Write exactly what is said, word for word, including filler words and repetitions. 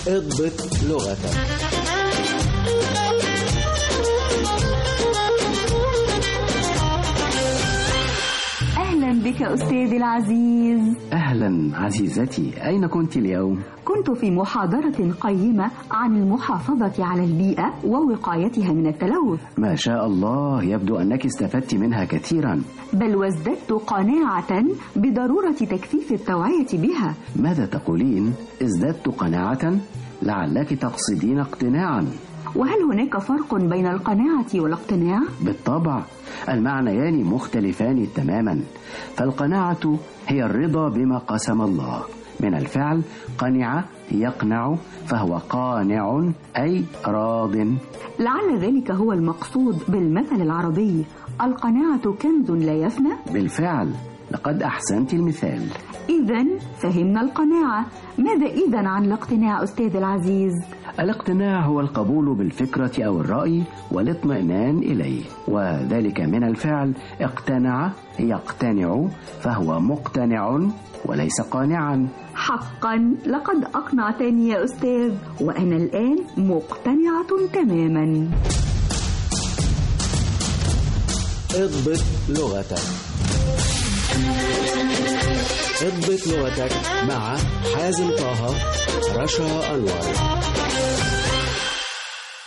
اضبط لغتك. أهلا بك أستاذي العزيز. أهلا عزيزتي، أين كنت اليوم؟ كنت في محاضرة قيمة عن المحافظة على البيئة ووقايتها من التلوث. ما شاء الله، يبدو أنك استفدت منها كثيرا. بل وازددت قناعة بضرورة تكثيف التوعية بها. ماذا تقولين؟ ازددت قناعة؟ لعلك تقصدين اقتناعا. وهل هناك فرق بين القناعة والاقتناع؟ بالطبع، المعنيان مختلفان تماما. فالقناعة هي الرضا بما قسم الله. من الفعل قنع يقنع، فهو قانع أي راض. لعل ذلك هو المقصود بالمثل العربي: القناعة كنز لا يفنى. بالفعل، لقد أحسنت المثال. إذن فهمنا القناعة. ماذا إذن عن الاقتناع أستاذ العزيز؟ الاقتناع هو القبول بالفكرة أو الرأي والاطمئنان إليه، وذلك من الفعل اقتنع يقتنع، فهو مقتنع وليس قانعا. حقا لقد أقنعتني يا أستاذ، وأنا الآن مقتنعة تماما. اضبط لغتك. اضبط لغتك مع حازم طه، رشا أنور.